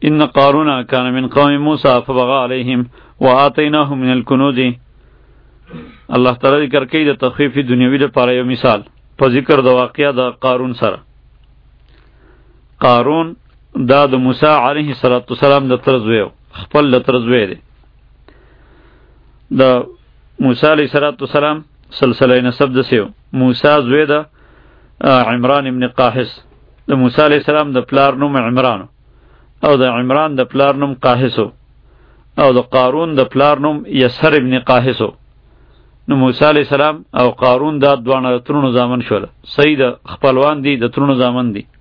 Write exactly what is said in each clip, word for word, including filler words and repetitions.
ان قارون کان من قوم موسی فبغى عليهم وآتيناه من الكنوز. الله تعالی ذکر کوي د تخفیف دنیوي لپاره یو مثال په ذکر د واقعیا د قارون سره. قارون دا د موسی علیه السلام د تر زوی خپل د تر زوی دی. د موسی علیه السلام سلسله نسب د سیو موسی زوی د عمران ابن قاحس. د موسی علیه السلام د پلار نوم عمران او د عمران د پلار نوم قاحس او د قارون د پلار نوم یسر ابن قاحس. نو موسی علیه السلام او قارون دا دوانه ترونو زامن شول. سید خپلوان دي د ترونو زامن دي.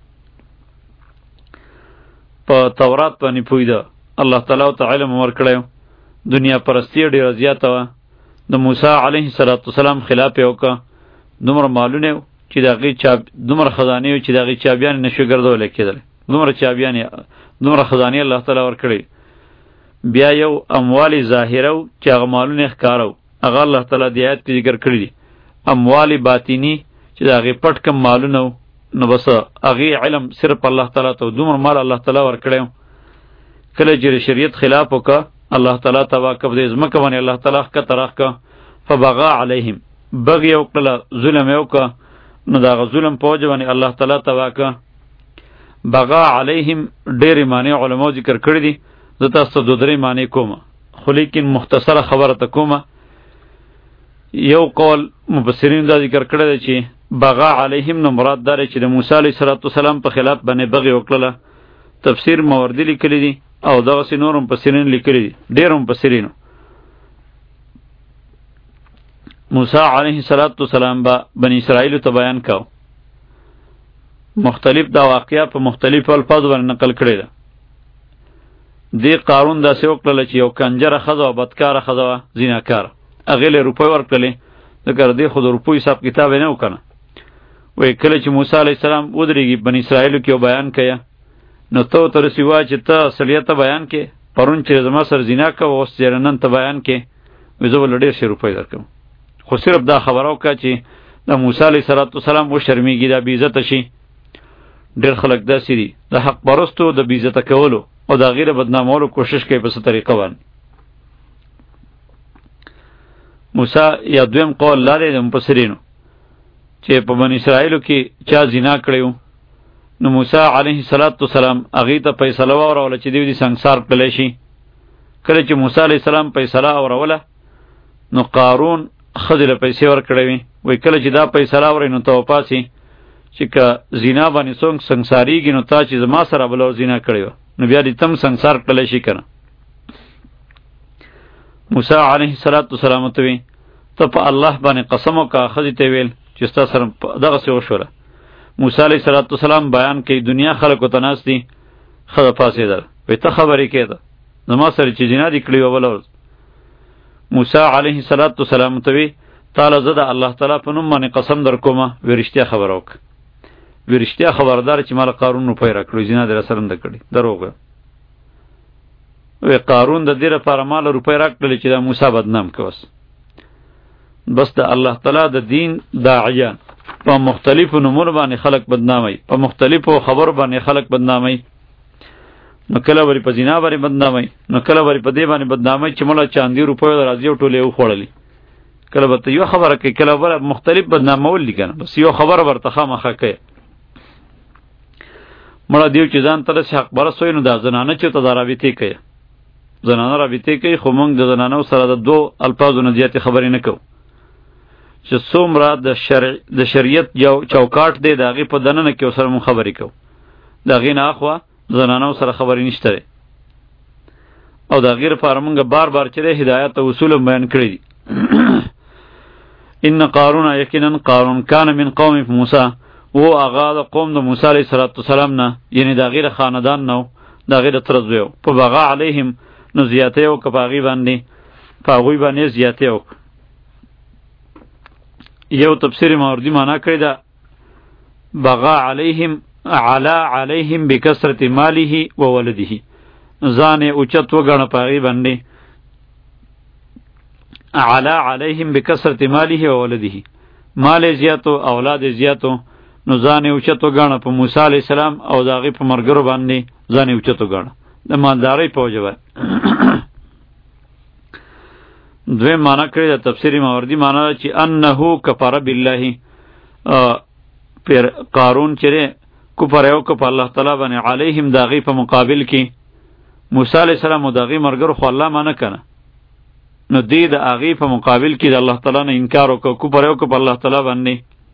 په تورات باندې پویده الله تعالی ته علم ورکړی. دنیا پرستی ډیره زیاته وه. د موسی علیه السلام خلاف یې وکړه. دومره مالونه چې د هغې چاب دومره خزانې وې چې د هغې چابیانې نشو ګرځولی کېدلی. دومره چابیانې دومره خزانې الله تعالی ورکړی. بیا یو اموال ظاهره و چې هغه مالونه یې ښکاره و. هغه الله تعالی د آیات کې ذکر کړي دي. اموال باطینی چې د هغې پټ کم مالونه و نو بس هغې علم صرف الله تعالی ته و. دومره مال الله تعالی ورکړی و. کله چې شریعت خلاف وکړه الله تعالی تبا کړ. د ځمکه باندې الله تعالی ښکته راښکه. فبغى علیهم بغي یې وکړله ظلم یې وکړه. نو د هغه ظلم په وجه باندې الله تعالی تبا کړه. بغا علیهم ډېرې معنی علماو ذکر کړي دي. زه تاسو ته دوه درې معنی کومه خو لیکن مختصره خبره ته کومه. یو قول مفسرین دا ذکر کړی دی چې بغا علیهم نو مراد دا دی چې د موسی علیه السلام په خلاف باندې بغي وکړله. تفسیر ماوردي لیکلی دي او دغسې نور مفسرین لیکلی دي. ډېر مفسرینو موسی علیه السلام به بنی اسرائیلو ته بیان کاو. مختلف دا واقعیا په مختلفو الفاظو باندې نقل کړی ده. دې قارون داسې وکړله چې یو کنجره ښځه وه بدکاره ښځه وه زیناکاره. هغې له روپۍ ورکړلې ځکه دې خو د روپو حساب کتاب یې نه و که نه. وایي کله چې موسی علیه السلام ودرېږي بني اسرائیلو کې یو بیان کوه نو ته ورته رسي وایه چې ته اصلیت ته بیان کې پرون چې زما سره زنا کوه اوس چې نن ته بیان کې وایي زه به له ډېر شي روپۍ درکوم. خو صرف دا خبره وکړه چې د موسی علیه السلام وشرمېږي دا بېعزته شي. ډېر خلک داسې دي د حق پرستو د بېعزته کولو او د هغې د بدنامولو کوشش کوي په څه طریقه باندې. موسی یا دویم قول لا دی د مفسرینو چې په بني اسرائیلو کې چا زنا کړی و نو موسی علیه السلام هغې ته فیصله واوروله چې دوی دې سنګسار کړلی شي. کله چې موسی علیه السلام فیصله اوروله نو قارون ښځې له پیسې ورکړی وې. وایي کله چې دا فیصله اورئ نو ته وپاڅې چې که زنا باندې څوک سنګسارېږي نو تا چې زما سره بله زنا کړې وه نو بیا دې تم سنګسار کړلی شي که نه. موسی علیه السلام ورته وی ته په الله باندې قسم وکړه. ښځې ته یې ویل چې ستا سره دغسې وشوله. موسی علیه السلام بیان کوي دنیا خلکو ته ناست دي. ښځه پاڅېدله وایي ته خبرې کېده زما سره چې زنا دې کړې وه بله ورځ. موسی علیه السلام ته وی تاله زه د الله تعالی په نوم باندې قسم در کومه وی رښتیا خبره وکړه. وی رښتیا خبردار چې ماله قارون روپۍ راکړو زنا دې راسره نه ده کړې دروغ. وی قارون د دې لپاره ماله روپۍ راکړلې چې دا موسی بدنام که بس بس د الله تعالی د دین داعیان په مختلفو نومونو باندې خلق بدناموي. په مختلفو خبرو باندې خلق بدناموي. نو کله وری په زنا باندې بدناموي نو کله وری په دې باندې بدناموي چې مله چاندي روپۍ راځي او ټولې وخوړلې. کله به ته یو خبره کوي کله بله مختلف بدنامول دي که نه. بس یو خبره ورته خامخا کوي. مړه دیو چې ځان ته داسې حق پرست وایي نو دا زنانه چې ورته دا رابطې کوي زنانه رابطې کوي. خو موږ د زنانو سره د دو الفاظو نه زیاتې خبرې نه کوو چې څومره د شرع د شریعت یو چوکاټ دی د هغې په دننه کې ورسره موږ خبرې کوو. د هغې نه اخوا زنانو سره خبرې نشته دی. او د هغې لپاره موږ بار بار چې دی هدایت او اصول بیان کړي دي. ان قارون یقینا قارون کان من قوم موسی و هغه د قوم د موسی علیه السلام نه یعنې د هغې د خاندان نه و د هغې د تره زوی و. په بغا علیهم نو زیاتی وکړه په هغې باندې په هغوی باندې زیاتی وکړه. یو تفسیر ماوردي معنا کړې ده بغا علیهم علا علیهم بکثرت ماله و ولده ځان یې اوچت وګڼه په هغې باندې. علا علیهم بکثرت ماله و ولده مال یې زیاتو اولاد یې زیاتو نو ځان یې اوچت وګاڼه په موسی علیه السلام او د هغې په ملګرو باندې ځان یې اوچت وګاڼه د مالدارۍ په وجه باندې. دویم معنا کړې د تفسیر ماوردي معنا ده چې انه کفر بالله، پر قارون چې کفر یې وکړ په الله تعالی باندې، علیهم د هغې په مقابل کې موسی علیه السلام او د هغې ملګرو خو الله منع کنه، نو دی د هغې په مقابل کې د الله تعالی نه انکار وکړ، کفر یې وکړ په الله تعالی باندې.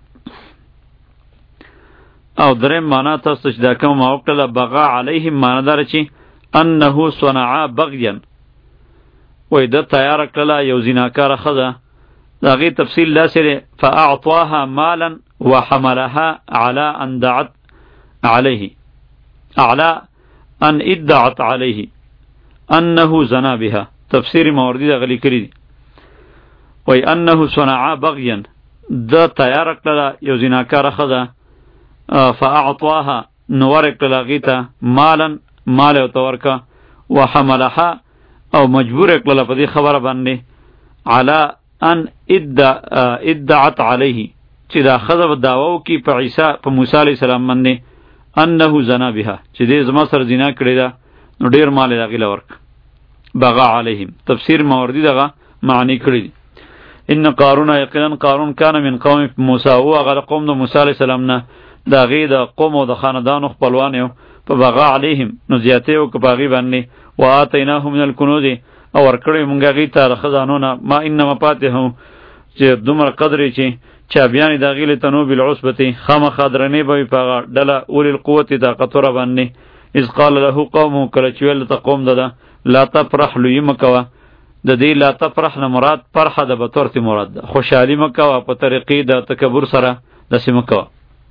او دریم معنا تاسو چې دا کوم ما وکړله بغا علیهم معنا داره چې انه صنعا بغیا، وای د تیاره کړله یو زیناکاره ښځه، د هغې تفصیل داسې دی فاعطاها مالا وحملها على ان دعت عليه على ان ادعت عليه انه زنا بها. تفسیر ماوردی دا غلی کړی دی، وای انه صنعا بغیا د تیاره کړله یو زیناکاره ښځه، فاعطاها نو ورکړله هغې ته مالا مال یې ورته ورکړه، وحملها او مجبور یې کړله په دې خبره باندې علی ان ادعت علیه چې دا ښځه به دعوه وکړي په عیسی په موسی علیه السلام باندې انه زنا بها چې دې زما سره زنا کړې ده، نو ډېر مال یې هغې له ورکړه. بغا علیهم تفسیر ماوردي دغه معنی کړی دي. ان قارون یقینا قارون کان من قوم موسی، او هغه د قوم د موسی علیه السلام نه د هغې د قوم او د خاندانو خپلوان یو، په بغا علیهم نو زیاتې وکړه په هغې باندې. وآتیناه من الکنوز او ورکړی مونږ هغې ته د خزانو نه ما ان مفاتحه چې دومره قدر یې چې چابیانې د هغې لتنو بالعصبتې خامخا درنې به وي په هغه ډله اولي القوت طاقتوره باندې. اذ قال له قومه کله چې ویل ته قوم ده ده لا تفرح لویي مه کوه، د دې لا تفرح نه مراد فرحه د بطورتې مراد ده، خوشحالي مه کوه په طریقې د تکبر سره داسې مه کوه.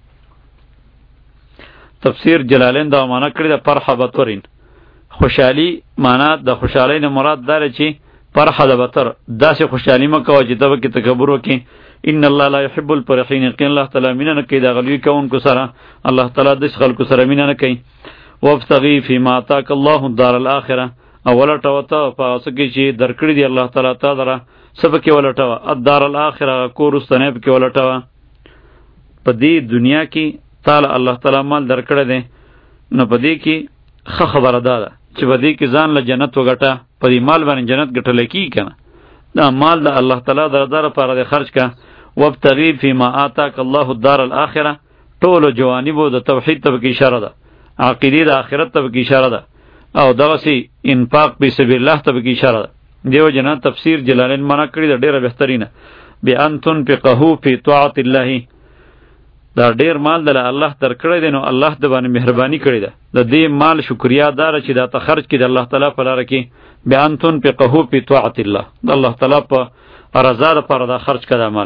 تفسیر جلالین دا معنا کړی ده فرحه بطورین، خوشحالی معنا د خوشحالی نه مراد داره چې فرحه د بطر داسې خوشحالي مه کوه چې ته پکې تکبر وکړې. ان الله لا يحب الفرحین، یقینا الله تعالی مینه نه کوي د هغه لوی کوونکو سره، الله تعالی داسې خلکو سره مینه نه کوي. وابتغي فيما آتاك الله الدار الاخره، او ولټوه ته په هغه څه کې چې درکړي دي الله تعالی تا دره څه پکې ولټوه، الدار الاخره کور وروستنی پکې ولټوه. په دې دنیا کې تعالی الله تعالی مال درکړی دی، نو په دې کې ښه خبره دا ده چې په دې کې ځان له جنت وګټه، په دې مال باندې جنت ګټلی کېږي که نه، دا مال د الله تعالی د رضا لپاره دی خرج که. وابتغي فيما آتاك الله الدار الاخره ټولو جوانبو د توحید ته پکې اشاره ده، عقیدې د آخرت ته پکې اشاره ده، او دغسې انفاق فی سبیل الله ته پکې اشاره ده. دیو جنا تفسیر جلالین معنا کړي ده ډېره بهترینه، بأن تنفقه فی طاعة الله، دا ډیر مال د الله درکړی دی، نو الله د باندې مهرباني کړې ده، د دې مال شکریا داره چې دا ته خرج کړي د الله تعالی په لاره کې. بأن تنفقه فی طاعة الله، د الله تعالی په رضا لپاره دا خرج کړه دا مال.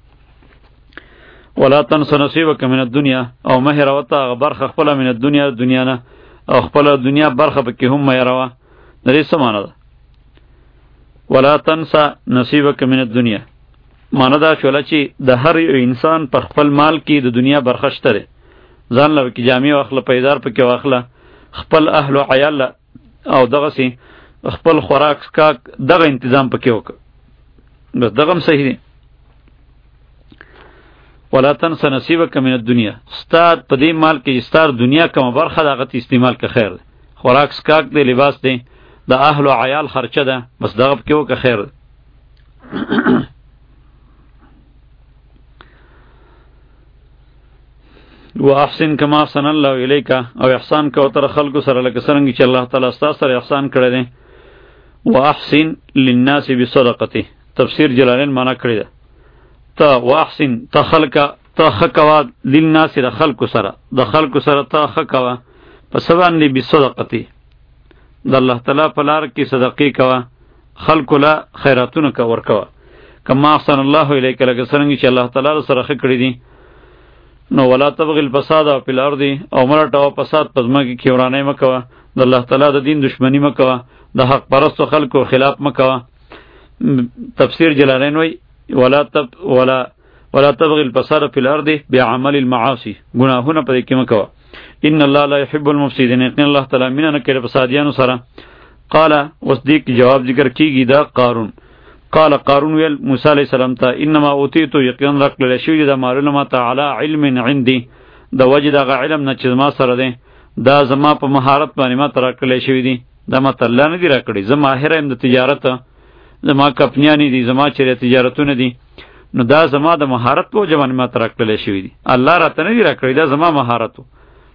ولا تنس نصیبک من الدنیا، او مه هېروه ته هغه برخه خپله من الدنیا د دنیا نه، او خپله دنیا برخه پکې هم مه هېروه. د دې څه معنا ده؟ ولا تنس نصیبک من الدنیا معنا دا شوله چې د هر یو انسان په خپل مال کې د دنیا برخه شته دی، ځان له پکې جامې واخله، پیدار پکې واخله، خپل اهل و عیال او دغسې خپل خوراک څښاک دغه انتظام پکې وکړه، بس دغه هم صحیح دی. ولا تنس نصیبک من الدنیا، ستا په دې مال کې چې ستا دنیا کومه برخه ده هغه ته استعمال که خیر دی، خوراک څښاک دی، لباس دی، د اهل و عیال خرچه ده، بس دغه پکې وکړه خیر دی. و احسن کما احسن الله الیک، او احسان کو تر خلکو سره لکه څرنګه چې الله تعالی ستا سره احسان کړی دی. و احسن للناس بصدقته، تفسیر جلالین معنا کړی ده ته و احسن ته خلک ته ښه کوه للناس د خلکو سره، د خلکو سره ته ښه کوه په څه باندې؟ بصدقته، د الله تعالی په لار کې صدقې کوه، خلکو له خیراتونه که ورکوه. کما احسن الله الیک، لکه څرنګه چې الله تعالی سره ښه کړي دي. نو ولا تبغي الفساد فی الارض، او مرټو فساد په ځمکه کې ورانه مکوه، د الله تعالی د دین دشمنی مکوه، د حق پرستو خلکو خلاف مکوه. تفسیر جلالین وی ولا تب ولا ولا تبغي الفساد فی الارض بعمل المعاصی، گناهونه پدې کې مکوه. ان الله لا يحب المفسدين، ان الله تعالی مینه نه کوي فسادیانو سره. قال وصدیق جواب ذکر کیږي دا قارون. قال قارون ویل موسی علیہ السلام ته انما اوتیتو، یقینا راکړل شوي دا مالونه ماته علی علم عندي د وجه دغه علم نه چې زما سره دی دا زما په مهارت باندې ما ته راکړلی شوي دي، دا ما ته الله نه دي راکړي. زه ماهره یم د تجارت، زما کمپنیانې دي، زما چېرې تجارتونه دي، نو دا زما د مهارت په وجه باندې ما ته راکړلی شوي دي، الله راته نه دي راکړي، دا زما مهارت و.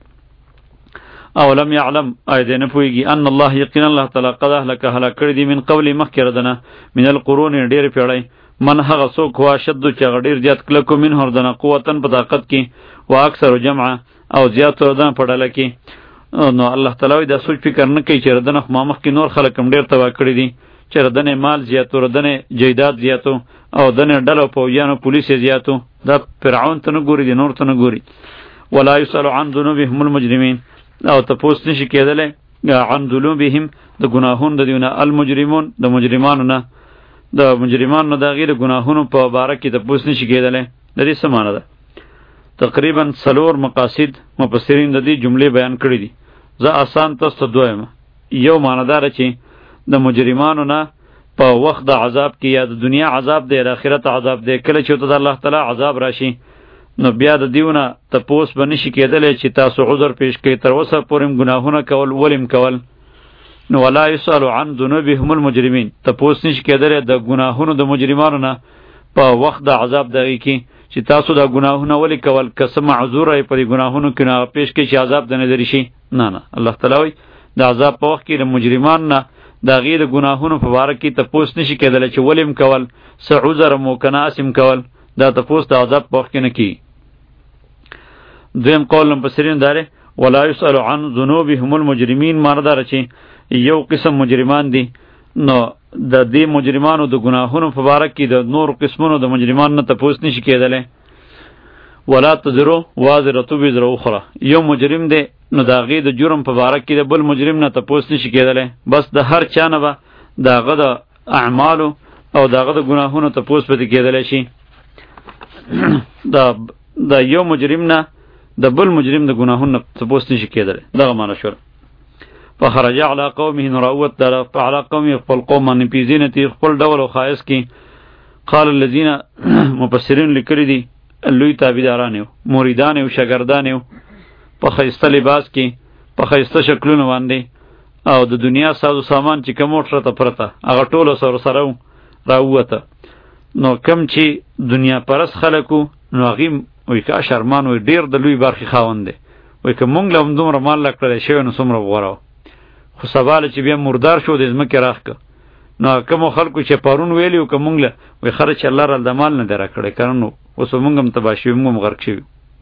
اولم یعلم آیا دی نه پوهېږي ان الله یقینا الله تعالی قد اهلک هلاک کړي دي من قبل مخکې ردنه من القرون ډېرې پیړۍ من هغه څوک هو اشد چې هغه ډېر زیات کلکو منه ردنه قوتن په طاقت کې و اکثر جمعه او زیات ردنه په ډله کې. نو الله تعالی دا سوچ فکر نه کوي چې ردنه خو ما مخکې نور خلک هم ډېر تباه کړي دي، چې ردنه مال زیاتو، ردنه جیدات زیاتو، او دنه ډلو پوجانو پولیس زیاتو. دا فرعون ته نه ګوري دي، نور ته نه ګوري. ولا یسأل عن ذنوبهم المجرمین او تپوس نشي کېدلی عن ذنوبهم د ګناهونو د دیونه المجرمون د مجرمانو نه د مجرمانو نه د هغې د ګناهونو په باره کې تپوس نشي کېدلی. د دې څه معنی ده؟ تقریبا څلور مقاصد مفسرین د دې جملې بیان کړي دي. زه آسان تاسو ته دویم. یو معنی داره چې د مجرمانو نه په وخت د عذاب کې یا د دنیا عذاب دی د آخرت عذاب دی، کله چې ورته د الله تعالی عذاب راشي نو بیا د دیونه تپوس به نشي کېدلی چې تاسو عذر پیش کړئ، تر اوسه پورې ګناهونه کول ولیم کول. نو ولا یسأل عن ذنوبهم المجرمین تپوس نشي کېدلی د ګناهونو د مجرمانو نه په وخت د عذاب دغې کې چې تاسو دا ګناهونه ولې کول، که څه معذور یې په دې ګناهونو کې نو پیش کړئ چې عذاب دنه لرې شي. نه نه، الله تعالی وایي د عذاب په وخت کې د مجرمانو نه د هغې د ګناهونو په باره کې تپوس نشي کېدلی چې ولیم کول، څه عذر مو که نه اسم کول، دا تپوس د عذاب په وخت کې نه کېږي. دویم قول مفسرین داره ولا یسأل عن ذنوبهم المجرمین معنی داره چې یو قسم مجرمان دي، نو د دې مجرمانو د ګناهونو په باره کې د نور قسمونو د مجرمانو نه تپوس نشي کېدلی. ولا تزرو وازرة وزر اخرى یو مجرم دی نو د هغې د جرم په باره کې د بل مجرم نه تپوس نشي کېدلی، بس د هر چا نه به د هغه د اعمالو او د هغه د ګناهونو تپوس پرې کېدلی شي. د یو مجرم نه د بل مجرم د ګناهونو تپوس نشي کېدلی. دغه معنی شوه. فخرج علی قومه نراوت در علی قومه خپل قوم باندې په زینت خپل ډول او خایس کې. قال الذين مفسرین لیکلي دي لوی تابعداران یو، مریدان یو، شاګردان یو، په ښایسته لباس کې، په ښایسته شکلونو باندې، او د دنیا ساز و سامان چې کوم موټر ته پرته هغه ټوله سره سره راووته. نو کم چې دنیا پرست خلک وو نو هغې وایي که شرمان وایي ډېر د لوی برخې خاوند دی، وایي که مونږ له هم دومره مال له کړلی شوی نو څومره غوره وه. خو سبا له چې بیا مردار شو د ځمکې راښ که نو کومو خلکو چې پرون ویلي وو که مونږ له وایي خره چې الله را د مال نه دی راکړی که نه نو اوس به مونږ هم تباه شوي، مونږ هم غرق شوي.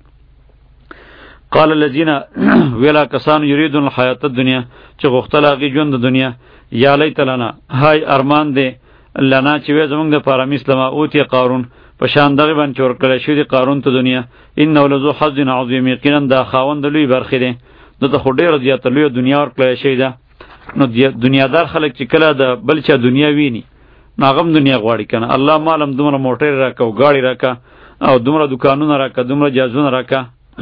قال الذين ویلا کسانو یریدون الحیات الدنیا چې غوښتل هغې ژوند د دنیا یا لیت لنا های ارمان دی لنا چې وی زمونږ دپاره مثل ما اوتي قارون په شان دغې باندې چې ورکړی شوي دي قارون ته دنیا انه لذو حظ عظیم یقینا دا خاوند د لوی برخې دی، ده ته خو ډېره زیاته لویه دنیا ورکړی شوې ده. نو دنیادار خلک چې کله د بل چا دنیا ویني نو هغه هم دنیا غواړي که نه. الله مال هم دومره موټرې راکه او ګاډي راکه او دومره دکانونه راکه، دومره جهازونه راکه.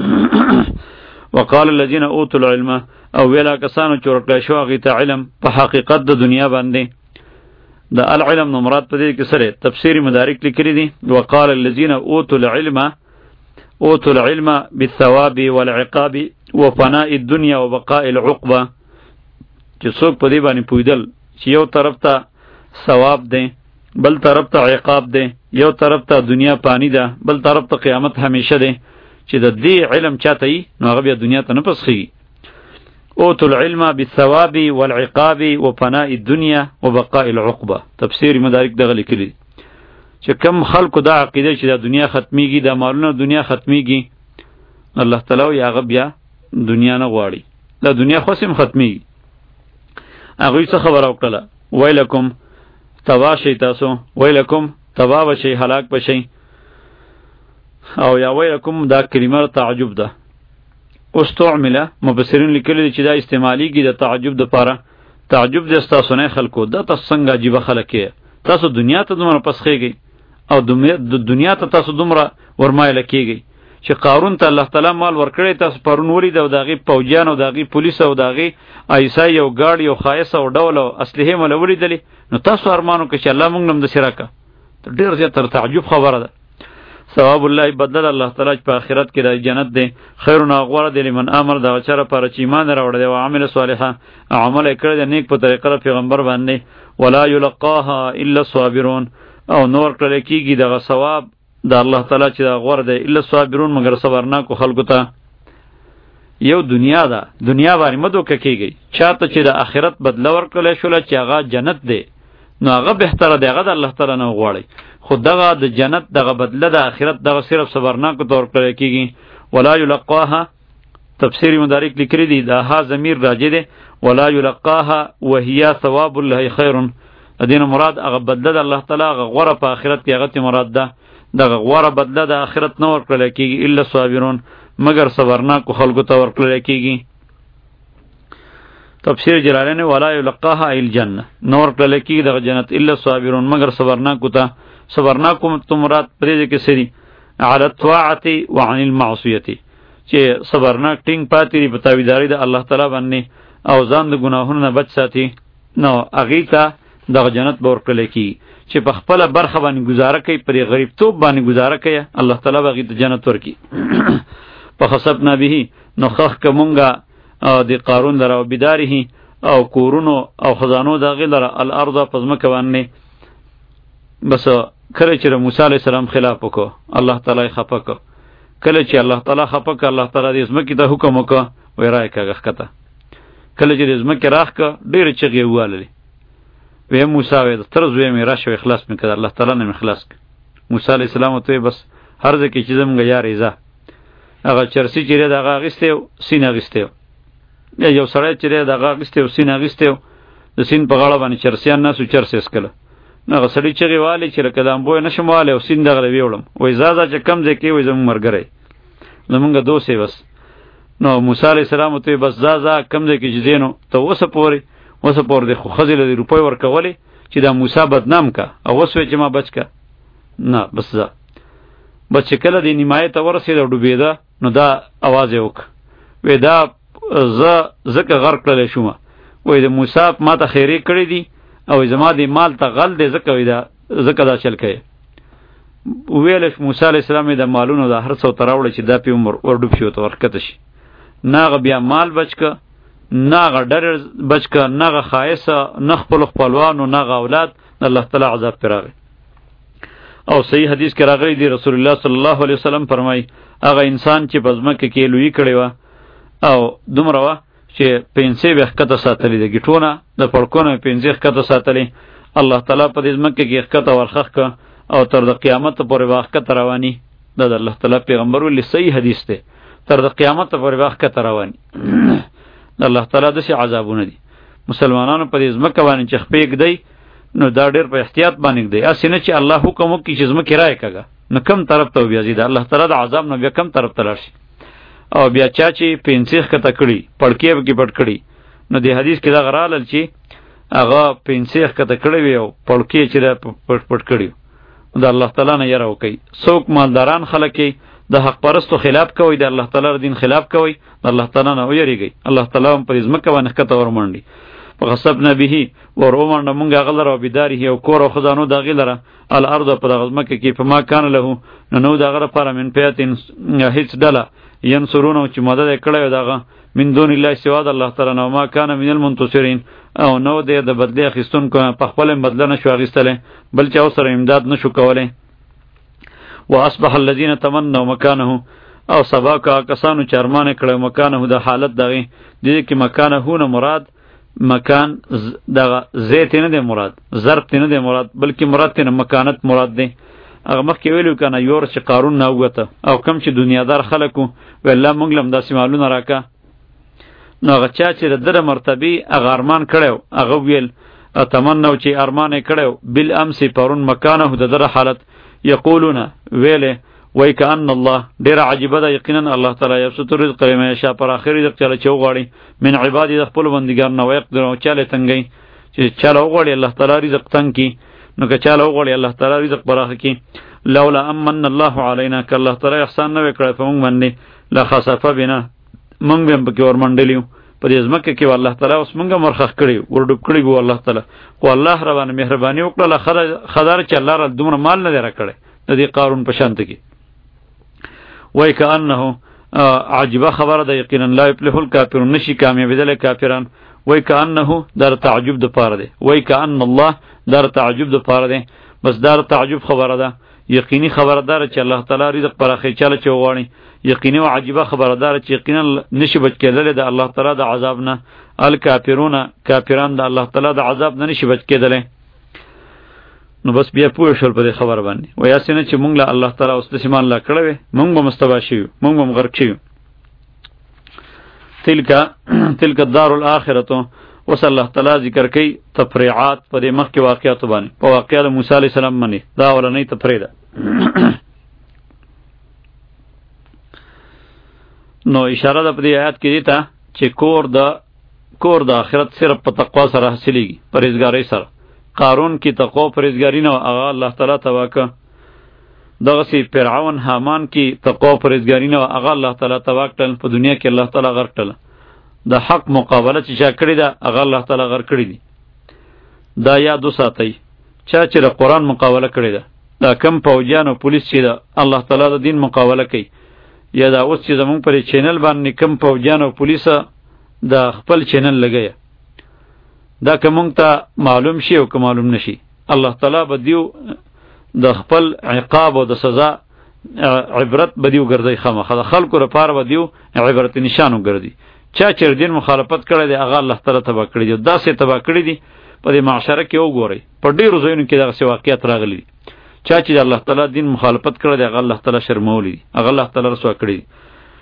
وقال الذين اوتوا العلم او ویلا کسانو چې ورکړی شو هغې ته علم په حقیقت د دنیا باندې. د العلم نو مراد په دې کې سره تفسیری مدارک لیکلي دي. وقال الذين اوتوا العلم اوتوا العلم بالثواب والعقاب وفناء الدنيا وبقاء العقبه، چې څوک په دې باندې پوهېدل چې یو طرف ته ثواب دی، بل طرف ته عقاب دی، یو طرف ته دنیا پانی ده، بل طرف ته قیامت همیشه دی، چې د دې علم چاته یي نو هغه بیا دنیا ته نه پسخېږي. اوتوا العلم بالثواب والعقاب وفناء الدنيا وبقاء العقبه، تفسیر مدارک دغه لیکلي دي چې کم خلکو دا عقیده چې دا دنیا ختمیږي، دا مالونه دنیا ختمیږي، الله تعالی وایي هغه بیا دنیا نه غواړي، دا دنیا خو هم ختمیږي. هغوی څه خبره وکړله ویلکم تباه شئ تاسو، ویلکم تباه بشئ، هلاک بشئ. او یا ویلکم دا کلمه تعجب ده. استعمله مفسرین لیکلي دي چې دا استعمالیږي د تعجب دپاره. تعجب د ستاسو نه خلکو دا تاسو څنګه عجیبه خلک یې، تاسو دنیا ته دومره پسخېږئ او د دنیا ته تاسو دومره ورمایله کېږئ چې قارون ته الله تعالی مال ورکړی، تاسو پرون ولید او د هغې پوجیان او د هغې پولیس او د هغې ایسای او ګاډي او ښایسته او ډول او اسلحې مو له ولیدلې، نو تاسو ارمان وکړئ چې الله موږ نه هم داسې راکړه. ډېر زیات تر تعجب خبره ده. ثواب الله بدل الله تعالی په آخرت کې د جنت دی خیر او غوړه دی لمن امر دا چر پر چې ایمان راوړ دی او عمل صالحه عمل کړی دی نیک په طریقه پیغمبر باندې ولا یلقاها الا الصابرون او نور کړل کېږي دغه ثواب د الله تعالی چې دا غوړه دی الا الصابرون مگر صبرناکو خلکو ته یو دنیا ده دنیا باندې مدو کېږي چاته چې د آخرت بدل ورکړل شول چې هغه جنت دی نو هغه بهتره دی هغه د الله تعالی نه غواړي خود دغه د جنت دغه بدله د آخرت دغه صرف صبرناکو تور کړی کېږي ولا یلقاها تفسیر مدارک لیکلی دی دا ها ضمیر راجع دی ولا یلقاها وهي ثواب الله خیر دین مراد هغه بدله د الله تعالی هغه غوړه په آخرت کې هغه مراد ده دغه غوړه بدله د آخرت نه ورکړل کېږي الا صابرون مگر صبرناکو خلکو ته ورکړل کېږي تفسیر جلالین ولا یلقاها الجنه نور کړل کېږي د جنت الا صابرون مگر صبرناکو ته صبرناکو ته مراد پرې کې سری علی الطاعه وعن المعصیه چې صبرناک ټینګ پاتې په تابعداري د الله تعالی باندې او ځان د ګناهونو نه بچ ساتي نو هغې ته دغه جنت به ورکړلی کېږي چې په خپله برخه باندې ګزاره کوي پرې غریبتوب باندې ګزاره کوي الله تعالی به هغې ته جنت ورکړي فخسفنا به نو خښ که مونږه د قارون لره او بداره او کورونو او خزانو د هغې لره الارض په ځمکه باندې بس کله چې د موسی علیه السلام خلاف وکړو الله تعالی یې خفه کړ کله چې الله تعالی خفه کړ الله تعالی د ځمکې ته حکم وکړ وایي رایې کږه ښکته کله چې د ځمکې راښ کړ ډېرې چغې یې وواللې وی موسی وی د تر زوی مې راشه اخلاص مې کړ الله تعالی نه مې خلاص کړ موسی علیه السلام ته بس هر ځای کې چې زموږ یار ایزه هغه چرسي چې د هغه اخیستی و سین اخیستی و یو سړی چې د هغه اخیستی و سین اخیستی و د سین په غاړه باندې چرسیان ناست و چرس یې څکله نو هغه سړي چغې والې چې لکه د امبو نه شم والی او سین دغه ویوړم وایي ځه ځه چې کم ځای کې وایي زموږ ملګری زمونږ دوست یې بس نو موسی علیه السلام ته بس ځه ځه کم ځای کې چې ځې نو ته اوسه پورې اوسه پورې د خو ښځې له دې روپۍ ورکولې چې دا موسی بدنام که او اوس وایي چې ما بچ که نه بس ځه بس چې کله دې نیمایې ته ورسېد او ډوبېده نو دا اواز یې وکړ وایي دا زه ځکه غرق کړلی شومه وایي د موسی ما ته خیرې کړی دي او زما د مال ته غل دی ځکه وایي دا ځکه دا چل کوي ویل موسی علیه السلام د مالونو د هر څه ته راوړی چې دا پې ورډوب شي ورته ورښکته شي نه هغه بیا مال بچ که نه هغه ډر بچ که نه هغه ښایسته نه خپلو خپلوانو نه هغه اولاد د الله تعالی عذاب پرې راغی او صحیح حدیث کې راغلی دی رسول الله صلی الله علیه وسلم فرمایي هغه انسان چې په ځمکه کې لویي کړې وه او دومره وه چې پنسې به ښکته ساتلې د ګیټونه د پړکونه یې پنسې ښکته ساتلې الله تعالی په دې ځمکه کې ښکته ورخښ که او تر د قیامت پورې به ښکته رواني دا د الله تعالی پیغمبر ویلي صحیح حدیث دی تر د قیامت پورې به ښکته رواني د الله تعالی داسې عذابونه دي مسلمانانو په دې ځمکه باندې چې خپې ږدئ نو دا ډېر په احتیاط باندې ږدئ هسې نه چې الله حکم وکړي چې ځمکې رایې کږه نو کم طرف ته وبیازي د الله تعالی د عذاب نه بیا کم طرف ته لاړ شي او بیا چا چې پنسې ښکته کړي پړکې پکې پټ کړي نو د حدیث کې دغه رالل چې هغه پنسې ښکته کړې وي او پړکې چې ده پټ پټ کړي د الله تعالی نه یره وکړئ څوک مالداران خلک یې د حق پرستو خلاف کوئ د الله تعالی دین خلاف کوئ د الله تعالی نه ویریږئ الله تعالی هم په دې ځمکه باندې ښکته ورمنډي فغصبنا به ور ومنډه مونږ هغه لره او بداره او کور او خزانو د هغې لره الارض په دغه ځمکه کې فما کان له نو نو د هغه لپاره من فیتن هېڅ ډله ینصرونه چې مدد یې کړی و د هغه من دون الله سوا د الله تعالی نه وما کان من المنتصرین او نو دی د بدلې اخیستونکو په خپل بدله نشو اخیستلی بل چا ورسره امداد نشو کولی واصبح الذین تمنوا مکانه او سبا کا کسانو چې ارمان یې کړی مکانه د حالت دغې دې کې مکانه نه مراد مکان دغه زیت نه دی مراد ظرف نه دی مراد بلکې مراد نه مکانت مراد دی هغه مخکې ویلو کنه یور چې قارون نه وګته او کم چې دنیادار خلکو والله مونږ لم داسې مالونه راکا نو هغه چا چې د دره مرتبه هغه ارمان کړو هغه ویل اتمنو چې ارمان یې کړو بالامس پرون مکانه د دره حالت یقولون ویله وای کأن الله ډیر عجیبه ده یقینا الله تعالی یبسط رزق لمن یشاء پر اخر رزق چاله چوغاړي من عباد د خپل بندګان نه ويقدر او چاله تنګي چې چاله وغوړي الله تعالی رزق تنګي نو که چاله وغوړي الله تعالی رزق براخه کی لولا امن الله علينا ک الله تعالی احسان نه وکړي په موږ باندې لا خسف بنا موږ هم پکې ورمنډلیو په دې ځمکه کې الله تعالی اوس موږ مرخخ کړی ورډوب کړی وو الله تعالی خو الله روانه مهرباني وکړه خدای چې الله را دومره مال نه درکړي د دې قارون په شانت کې وای کأنه عجبه خبره ده یقینا لا یفلح الکافرون نشي کامیابیدل کافران وای کأنه در تعجب د پاره ده وای کأن الله در تعجب د پاره ده بس در تعجب خبره ده یقینی خبردار چې الله تعالی رزق پرخې چاله چوغانی یقینی او عجیبه خبردار چې یقینا نشي بچ کېدل د الله تعالی د عذاب نه الکافرون کافران د الله تعالی د عذاب نه نشي بچ کېدل نو بس بیا پوه شول په خبر باندې و یاسینه چې مونږ له الله تعالی او استسلام الله کړو مونږ به مستباشي مونږ به غرق شي تلک تلک الدار الاخرته وصلی الله تعالی ذکر کوي تفریعات په دې مخ کې واقعیات باندې په واقعیا د موسی علی السلام باندې دا ولنې تفریده نو اشاره ده په دې آیات کې دیتا چې کور د کور د آخرت صرف په تقوا سره حاصلېږي پرهیزګارۍ سره قارون کی تقوا پرهیزګاری نه هغه الله تعالی تواکه دغه سی فرعون حامان کی تقوا پرهیزګاری نه هغه الله تعالی تواکل په دنیا کې الله تعالی غرقل د حق مقابله چې چا کړی ده هغه الله تعالی غر کړی دی دا یاد وساتئ چا چې د قرآن مقابله کړی ده دا کم پوجیان او پولیس چې ده الله تعالی د دین مقابله کوي یا دا اوس چې زمونږ پر چینل باندې کم پوجیان او پولیس د خپل چینل لګیا دا که مونږ ته معلوم شي او که معلوم نشي الله تعالی به دیو د خپل عقاب او د سزا عبرت به دیو ګرځي خامخا د خلکو لپاره به دیو عبرت نشانو ګرځي چا چې دین مخالفت کړی دی هغه الله تعالی تبا کړی دی داسې تبا کړی دی په دې معاشره کې وګورئ په ډېرو ځایونو کې دغسې واقعیت راغلي دي چا چې د الله تعالی دین مخالفت کړی دی هغه الله تعالی شرمولی دی هغه الله تعالی رسوا کړی دی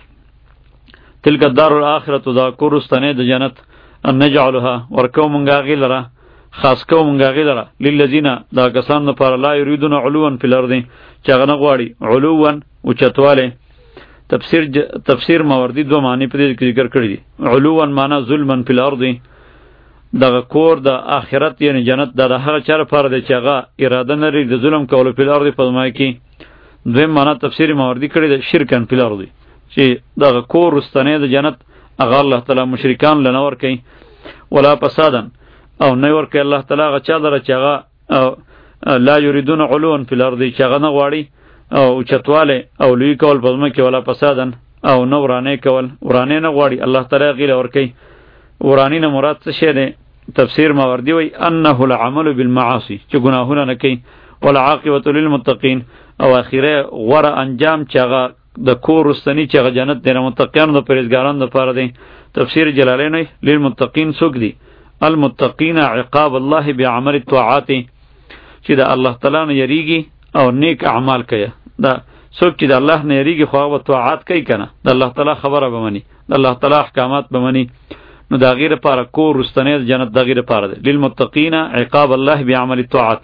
تلک الدار الاخرة دا کور رستنې د جنت ان نجعلها ورکو مونږ هغې لره خاص کو مونږ هغې لره للذین دا کسان لپاره لا یریدون علوا فی الارض چې هغه نه غواړي علوا اوچتوالی تفسیر ج... تفسیر ماوردی دو معنی په دې کې ذکر کړی دي علوا معنا ظلما فی الارض دغه کور د آخرت یعنی جنت د هغه چا لپاره دی چې هغه اراده لري د ظلم کولو په الارض په ځمکه کې دویم معنا تفسیر ماوردی کړی دی شرکن فی الارض چې دغه کور رستنې د جنت هغه الله تعالی مشرکان لنه ورکوي ولا فسادا او نه ورکوي الله تعالی هغه چا لره چې هغه لا یریدون علوا فی الارض چې هغه نه غواړي او چتواله او لوی کول په ځمکه ولا فسادن او نو ورانه کول ورانه نه غواړي الله تعالی غیله ورکوي ورانی نه مراد څه شی دی تفسیر ماوردی وی انه العمل بالمعاصی چې ګناهونه نه کوي والعاقبة للمتقین او اخیره غوره انجام چې هغه د کور رستنی چې هغه جنت دی متقینو د پرهیزګارانو لپاره دی تفسیر جلالین للمتقین څوک دی المتقین عقاب الله بعمل الطاعات چې د الله تعالی نه یریږي او نیک اعمال کوي دا څوک چې د الله نه یریږي خو هغه طاعات کوي کنه د الله تعالی خبره به مني د الله تعالی احکامات به مني نو دا غیر لپاره کور رستنی جنت دا غیر لپاره دی للمتقین عقاب الله بعمل الطاعات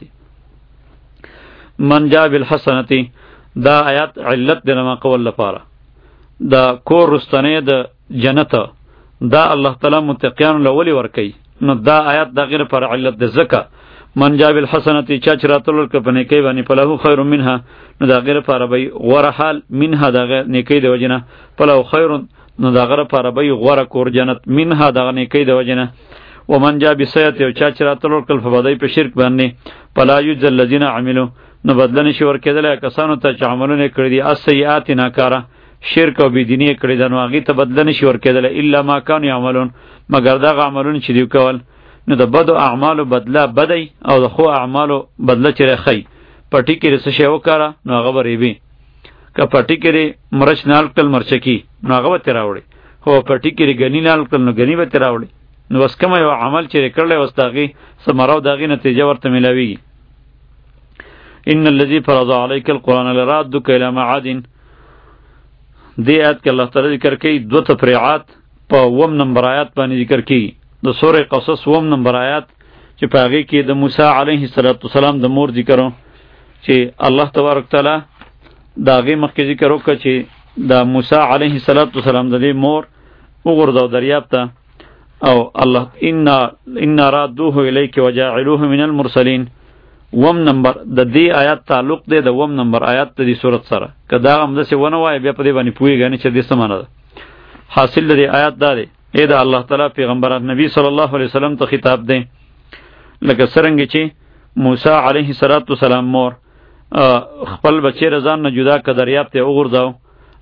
من جاء بالحسنه دا آیات علت د نما قول لپاره دا کور رستنی د جنت دا الله تعالی متقین لولي ورکی نو دا آیات دا غیر پر علت د زکا من جاء بالحسنه چا چراتل ک په نیکی باندې پلهو خیر منها نو دا غیر پر به غره حال منها دا نیکی د وجنه پلهو خیر نو دا غره پر به غره کور جنت منها دا نیکی د وجنه ومن جاء بسیئه او چا چراتل کل فبدای په شرک باندې پلا یذ الذین عملوا نو بدلنه شي ورکېدل کسانو ته چې عملونه کړی دي السیئات ناکاره شرک او بيدینی کړی دي نو هغه ته بدلنه شي ورکېدل الا ما کانوا یعملون مگر دا عملونه چې دی کول نو د بدو اعمالو بدله بدی او د خو اعمالو بدله چره خی پټی کې رس شی وکړه نو هغه بریبي که پټی کې مرچ نال کل مرچکی نو هغه ته راوړي هو پټی کې غنی نال کل نو غنی به ته راوړي نو وس کوم یو عمل چې کړل وس داغي سمراو داغي نتیجه ورته ملاويږي ان الذي فرض عليك القرآن لرادك الى معاد دی آیت کې الله تعالی ذکر کوي دو تفریعات په وم نمبر آیات باندې ذکر کوي د سورې قصص وم نمبر آیات چې په هغه کې د موسی علیه السلام د مور ذکرو چې الله تبارک تعالی دا غي مخکې ذکر وکړي چې د موسی علیه السلام د دې مور وګورځاو دریاب ته او الله ان ان رادوه الیک وجاعلوه من المرسلین وم نمبر د دې آیات تعلق دی د وم نمبر آیات د دې صورت سره کدا هم د څه ونه وای بیا په دې باندې پویږي چې د څه معنی ده حاصل د آیات دا دی اې دا الله تعالی پیغمبر نبی صلی الله علیه وسلم ته خطاب دی لکه څنګه چې موسی علیه السلام مور خپل بچی رضان نه جدا ک دریاب ته وګرځاو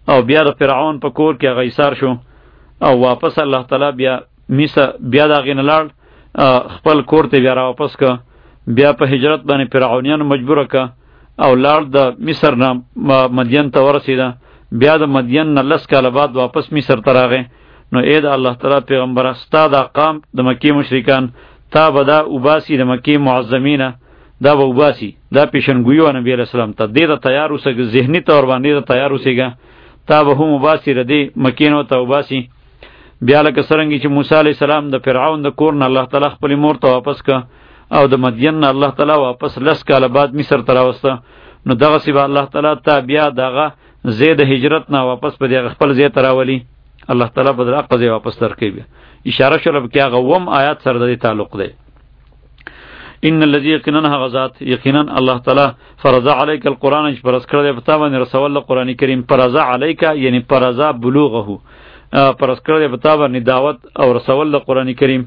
او بیا د فرعون په کور کې هغه ایثار شو او واپس الله تعالی بیا مصر بیا دا غین لاړ خپل کور ته بیا را واپس کا بیا په هجرت باندې فرعونیان مجبور کا او لاړ د مصر نه مدین ته ورسیده بیا د مدین نه لس کاله بعد واپس مصر ته راغی نو اې د الله تعالی پیغمبر استا د قام د مکی مشرکان تا بدا وباسی د مکی معظمینه دا به وباسی دا پیشنګویو نبی علیہ السلام ته دې ته تیار اوسه ذهنی تور باندې تیار اوسېګا تا به هم وباسی ردی مکینو ته وباسی بیا لکه څرنګه چې موسی علیہ السلام د فرعون د کور نه الله تعالی خپل مور ته واپس کا او د مدین نه الله تعالی واپس لس کاله بعد مصر ته راوسته نو دغه سی به الله تعالی ته بیا دغه زید هجرت نه واپس په دغه خپل زی تراولی الله تعالی بدر اقضی واپس ترکیب اشاره شرب کې هغه وم آیات سره د تعلق دی ان الذي يقيننا غزات یقینا الله تعالی فرض عليك القران چې فرض کړی په تا باندې رسول قران کریم فرض عليك یعنی فرض بلوغه فرض کړی په تا باندې دعوت او رسول قران کریم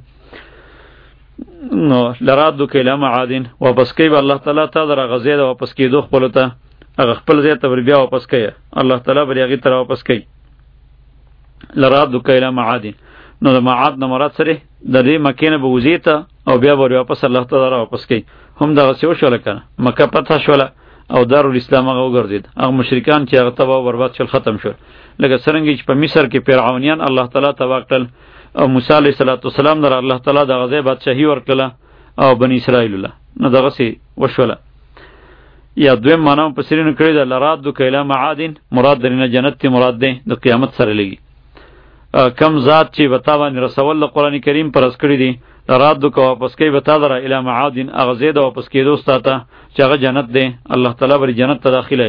نو لرادو کلام عادین واپس کوي الله تعالی ته در غزې د واپس کېدو خپل ته هغه خپل ځای ته بیا واپس کوي الله تعالی بری هغه تر واپس کوي لرادو کلام عادین نو د معاد نه مراد سره د دې مکینه به وزیته او بیا به واپس الله تعالی واپس کوي هم دا څه وشول کنه مکه پته شول او دارالاسلام هغه وګرځید هغه مشرکان چې هغه تباہ او برباد شول ختم شول لکه څنګه چې په مصر کې فرعونیان الله تعالی تباہ کړل او موسی علیه السلام در الله تعالی د غزې بادشاہي ورکړه او بنی اسرائیل الله نو دغه سی وشوله یا دویم معنا په سرینو کړی د لراد دو کله معادن مراد درنه جنت تی مراد ده د قیامت سره لګي کم ذات چې بتاوان رسول قرآن کریم پر اس کړی دی لراد دو کو واپس کوي بتا در اله معادن اغزه د واپس کېدو ستاته چې هغه جنت ده الله تعالی بر جنت ته داخله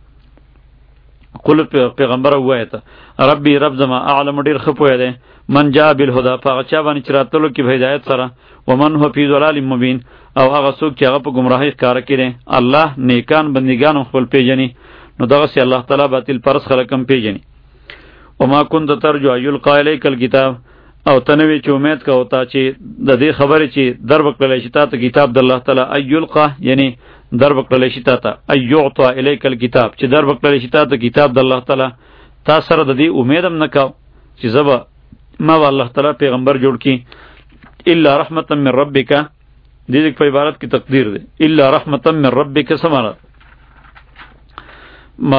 قل پیغمبر وایته ربی رب زما اعلم ډیر خپوی ده من جاء بالهدى فغچا باندې چراتلو کې هدایت سره ومن هو فی ضلال مبین او هغه څوک چې هغه په گمراهی کار کوي الله نیکان بندگان خپل پیژني نو دغه سي الله تعالی باطل پرس خلقم پیژني وما كنت ترجو يلقى اليك الكتاب او تنوی چې امید کا وتا چې د دې خبره چې درب کړل شي ته کتاب د الله تعالی ايلقى یعنی درب کړل شي ته ايعطى اليك الكتاب چې درب کړل شي ته کتاب د الله تعالی تا سره د دې امیدم نکاو چې زبا ما الله تعالی پیغمبر جوړ کی الا رحمتا من ربک دې دې په عبارت کې تقدیر ده الا رحمتا من ربک سماره ما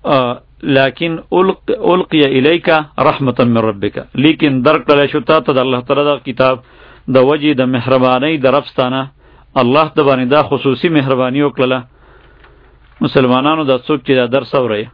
لیکن القی الیک رحمتا من ربک لیکن درکړل شو ته د الله تعالی د کتاب د وجه د مهربانی د ربستانه الله د باندې دا خصوصي مهرباني وکړه مسلمانانو د څوک چې دا درس اوري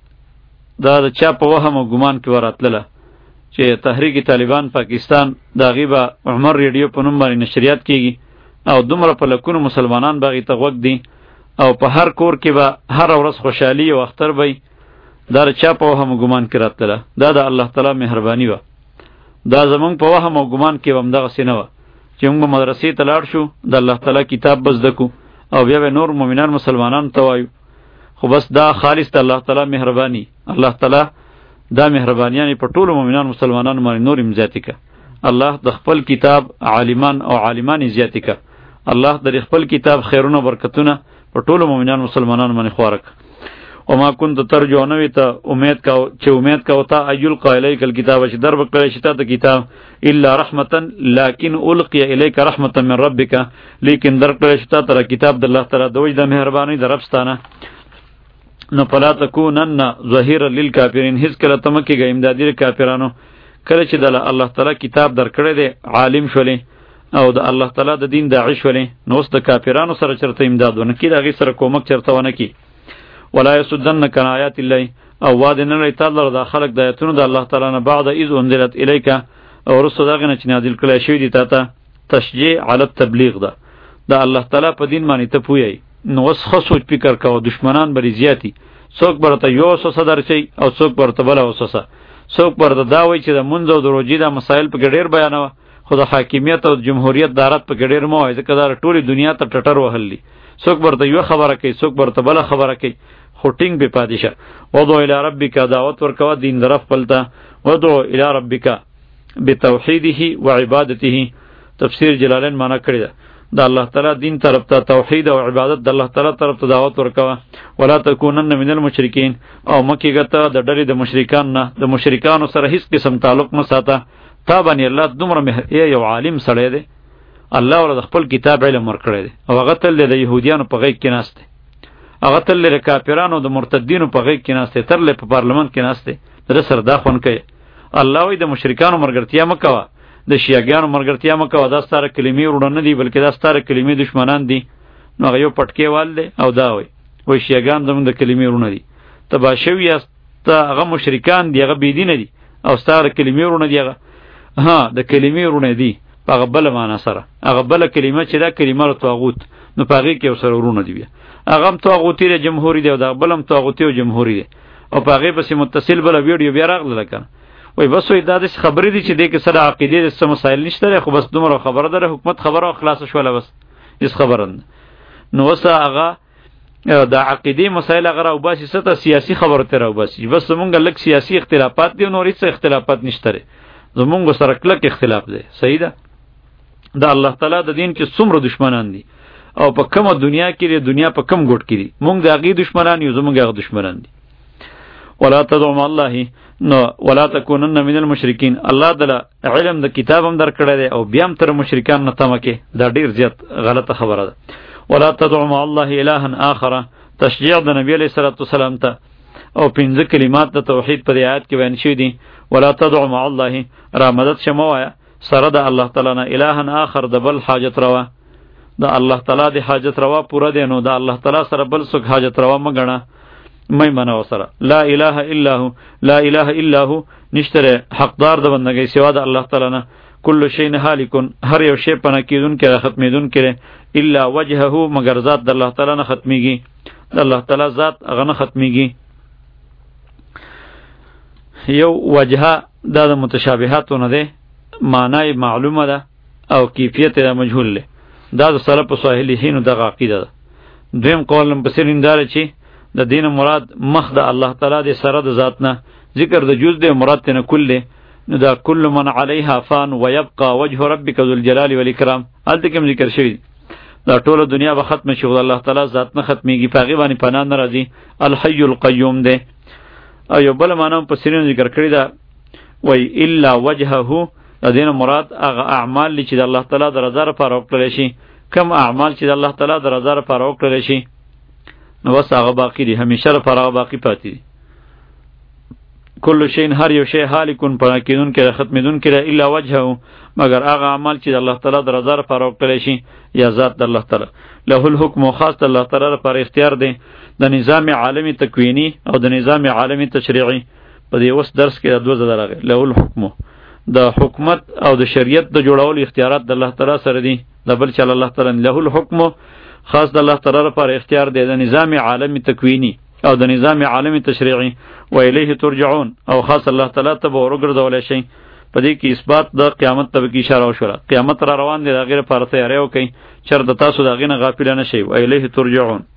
دا د چا په وهم او ګمان کې وراتله چې تحریک طالبان پاکستان دا غیبه عمر ریډیو په نوم باندې نشریات کیږي او دومره په لکونو مسلمانان باغی ته وګ دي او په هر کور کې به هر ورځ خوشحالي او اختر وي دا چا په وهم او ګمان کې راتله دا د الله تعالی مهرباني و دا زمونږ په وهم او ګمان کې هم دغه سینه و چې موږ مدرسې ته لاړ شو د الله تعالی کتاب بس دکو او بیا به نور مؤمنان مسلمانان ته وایو خو بس دا خالص د الله تعالی مهرباني الله تعالی دا مهربانیانی په ټولو مؤمنان مسلمانانو باندې نور امزیاتی کا الله د خپل کتاب عالمان او عالمان زیاتی کا الله د خپل کتاب خیرونه برکتونه په ټولو مؤمنان مسلمانانو باندې خوارک او ما كنت ترجو نوی ته امید کا چې امید کا وتا ایل قایلیک الکتاب چې درب کړی شته ته کتاب الا رحمتا لكن القي اليك رحمتا من ربك لیکن در کړی شته ته کتاب د الله تعالی دوی د مهرباني درپستانه نو فلا تکونن ظهیر للکافرین هیڅ کله تم کې امدادی کافرانو کله چې د الله تعالی کتاب درکړی دی عالم شولې او د الله تعالی د دین داعی شولې نو اوس د کافرانو سره چرته امداد ونه کی دغه سره کومک چرته ونه کی ولا یسدنک عن آیات الله او وعده نه لري تعالی د خلق د آیاتونو د الله تعالی نه بعد اذ انزلت الیک او رسو دغه نه چې نازل کړی شوی دی ته تشجیع علی التبلیغ ده د الله تعالی په دین باندې ته پوی نو اوس خصوص فکر کاو دشمنان بری زیاتی څوک برته یو وسوسه درچي او څوک برته بل وسوسه څوک برته دا وایي چې د منځ او د روجي د مسایل په ډیر بیانوه خو د حاکمیت او جمهوریت دارت په ډیر مو وایي ځکه دا ټوله دنیا ته ټټر وهلی څوک برته یو خبره کوي څوک برته بل خبره کوي خټینګ به پادشه ودو الی ربک دعوت ورکوا دین درف پلتا ودو الی ربک بتوحیده و عبادته تفسیر جلالین معنا کړی دا د الله تعالی دین طرف ته، توحید او عبادت د الله تعالی طرف ته دعوت ورکوه. ولا تکونن من المشرکین، او مکیږه ته د ډلې د مشرکان نه، د مشرکانو سره هیڅ قسم تعلق مه ساته. تا باندې الله دومره مهر یو عالم سړی دی، الله ور د خپل کتاب علم ورکړی دی، او هغه تل د یهودیانو په غیږ کې ناست دی، هغه تل د کافرانو د مرتدینو په غیږ کې ناست دی، تر په پارلمان کې ناست دی، در سره دا خون کوي. الله وی د مشرکانو مرګرتیا مکوه، د شیعاګانو مرګرتیا مکوه، دا ستاره کلمې وروڼه نه دي بلکې دا ستاره کلمې دشمنان دي. نو هغه یو پټکی وال دی او دا وی وی شیعاګان زموږ د کلمې وروڼه دي، تباشوی یاست، هغه مشرکان دی، هغه بيدینه دي او ستاره کلمې وروڼه دي، هغه ها د کلمې وروڼه دي هغه بل معنا سره، هغه بل کلمه چې دا کلمه طاغوت، نو پاغي کې سره ورونه دی، هغه هم طاغوتی دی جمهوری دی او دا بل هم طاغوتی او جمهوری دی، او پاغي پسې متصل بل ویډیو بیا راغله کنه. وای بس وای دا د خبرې دي چې د کې سره عقیده د سم مسائل نشته، خو بس دومره خبره ده، حکومت خبره خلاص شوله بس هیڅ خبره نه. نو وسه هغه د عقیده مسائل هغه او باسي ست سیاسي خبره تر او باسي، بس مونږ لک سیاسي اختلافات دي، نو هیڅ اختلافات نشته، زمونږ سره کلک اختلاف دی. صحیح ده، د الله تعالی د دین کې څومره دشمنان دي او په کومه دنیا کې دی، دنیا په کم ګوټ کې دي، مونږ د هغې دشمنان یو، زمونږ هغه دشمنان دي. ولا تدعو مع الله، نو ولا تکونن من المشرکین، الله تعالی علم د کتاب هم درکړی دی او بیا هم تر مشرکان نه تمه کې، دا ډیر زیات غلطه خبره ده. ولا تدعو مع الله الها آخر، تشجیع د نبی علیہ الصلوۃ والسلام ته، او پنځه کلمات د توحید په آیات کې بیان شوي دي. ولا تدعو مع الله، را مدد شموایا سره د الله تعالی نه الها آخر، د بل حاجت روا، د الله تعالی د حاجت روا پوره دی، نو د الله تعالی سره بل څوک حاجت روا مګنه مې منو سره. لا اله الا هو، لا اله الا هو، نشتره حقدار د بندګۍ سوا د الله تعالی نه. کل شی هالکون، هر یو شی پنه کیدون کې ختمیدون کې، الا وجهه، مگر ذات د الله تعالی نه ختمیږي، د الله تعالی ذات هغه نه ختمیږي. یو وجهه دا د متشابهاتو نه ده، معنی معلومه ده او کیفیت دا مجهول ده، دا د سلف صالحینو دغه عقیده ده. دویم قول هم پسې انداره چې د دین مراد مخ د الله تعالی د سره د ذات نه، ذکر د جز د مراد نه کل ده، نو دا کل من علیها فان ويبقى وجه ربک ذو الجلال والاکرام، هلته کوم ذکر شوی دا ټوله دنیا به ختم شي، الله تعالی ذات نه ختمیږي، پاغي باندې پناه نه راځي، الحي القیوم ده. او یو بل معنی په سینې ذکر کړی دا وای الا وجهه، د دین مراد هغه اعمال چې د الله تعالی د رضا لپاره وکړل شي، کم اعمال چې د الله تعالی د رضا لپاره وکړل شي، نو وس هغه باقی دي، همیشه لپاره هغه باقی پاتې دي. کل شی، هر یو شی هالکون پناکیدون کې ختمیدون کې، الا وجهه، مگر هغه اعمال چې د الله تعالی د رضا لپاره وکړل شي، یا ذات د الله تعالی. له الحکم، خاص د الله تعالی لپاره اختیار دی د نظام عالمی تکوینی او د نظام عالمی تشریعی. په دې وس درس کې د دوه ځله راغی، له الحکم، د حکومت او د شریعت د جوړولو اختیارات د الله تعالی سره دي، د بل چل الله تعالی. له الحکم، خاص د الله تعالی لپاره اختیار دی د نظام عالمی تکوینی او د نظام عالمی تشریعی. و الیه ترجعون، او خاص الله تعالی ته به ورګرځول شي. په دې کې اثبات د قیامت ته کې اشاره وشوه، قیامت را روان دی، د غیر لپاره تیاری وکړئ، چر د تاسو د غینه غافل نه شئ. و الیه ترجعون.